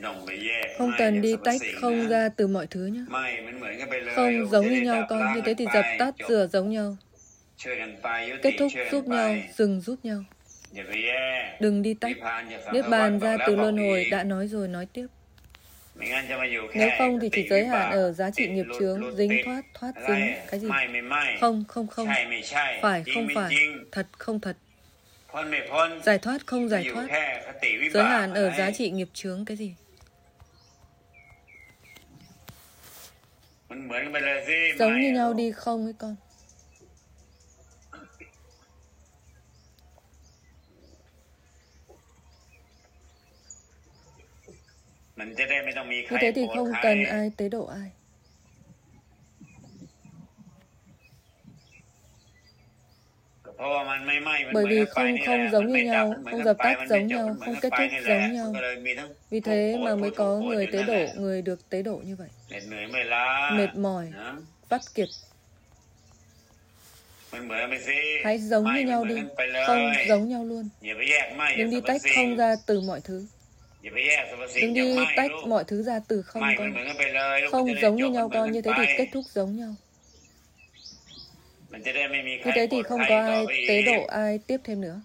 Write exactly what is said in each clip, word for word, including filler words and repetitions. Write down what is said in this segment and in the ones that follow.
Không cần đi tách không ra từ mọi thứ nhé. Không giống như nhau con, như thế thì dập tắt rửa giống nhau. Kết thúc giúp nhau, dừng giúp nhau. Đừng đi tách. Niết bàn ra từ luân hồi, đã nói rồi nói tiếp. Nếu không thì chỉ giới hạn ở giá trị nghiệp chướng, dính thoát, thoát dính. Cái gì? Không, không, không. Phải, không phải. Thật, không thật. Giải thoát, không giải thoát. Giới hạn ở giá trị nghiệp chướng. Cái gì? Giống như nhau đi không ấy con. Như thế thì không cần ai tế độ ai. Bởi vì không không giống như nhau, không dập tắt giống nhau, không kết thúc giống nhau. Vì thế mà mới có người tế độ, người được tế độ như vậy. Mệt mỏi, vắt kiệt. Hãy giống như nhau đi, không giống nhau luôn. Đừng đi tách không ra từ mọi thứ. Đừng đi tách mọi thứ ra từ không con. Không giống như nhau con, như thế thì kết thúc giống nhau. Như thế thì không có ai tế độ ai tiếp thêm nữa.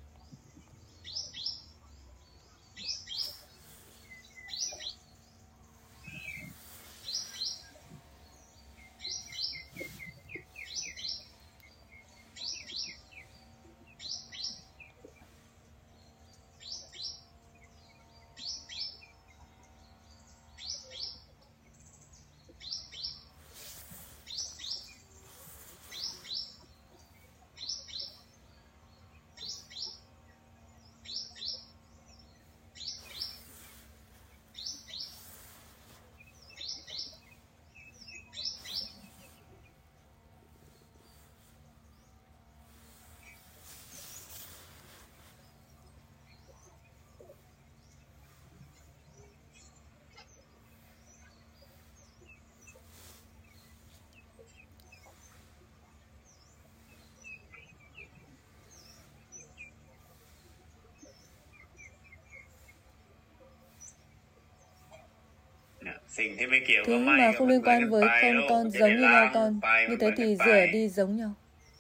Thứ mà không liên quan với không con giống như nhau con. Như thế thì rửa đi giống nhau.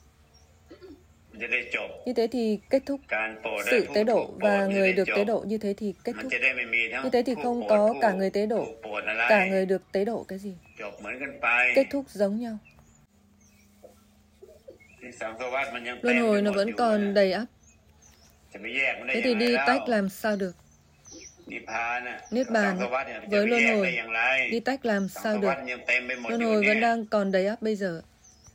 Như thế thì kết thúc sự tế độ và người được tế độ. Như thế thì kết thúc. Như thế thì không có cả người tế độ, cả người được tế độ. Cái gì? Kết thúc giống nhau. Luân hồi nó vẫn còn đầy ắp. Thế thì đi tách làm sao được? Niết bàn với luân hồi đi tách làm sao được? Luân hồi vẫn đang còn đầy ắp bây giờ.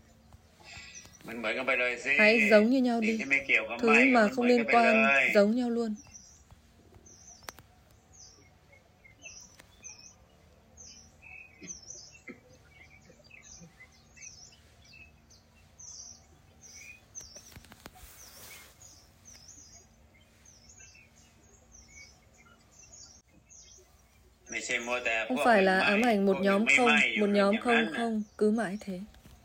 Hãy giống như nhau đi. Thứ mà không liên quan giống nhau luôn. Không phải là ám ảnh một nhóm không, một nhóm không không, cứ mãi thế.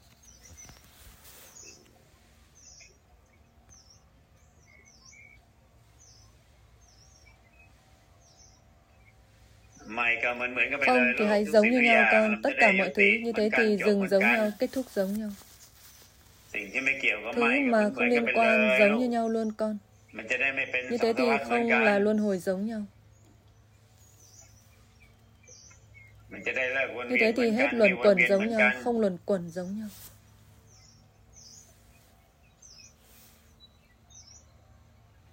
Không thì hãy giống như nhau con, tất cả mọi thứ. Như thế thì dừng giống nhau, kết thúc giống nhau. Thứ mà không liên quan giống như nhau luôn con. Như thế thì không là luân hồi giống nhau. Như thế thì hết luẩn quẩn giống nhau, không luẩn quẩn giống nhau.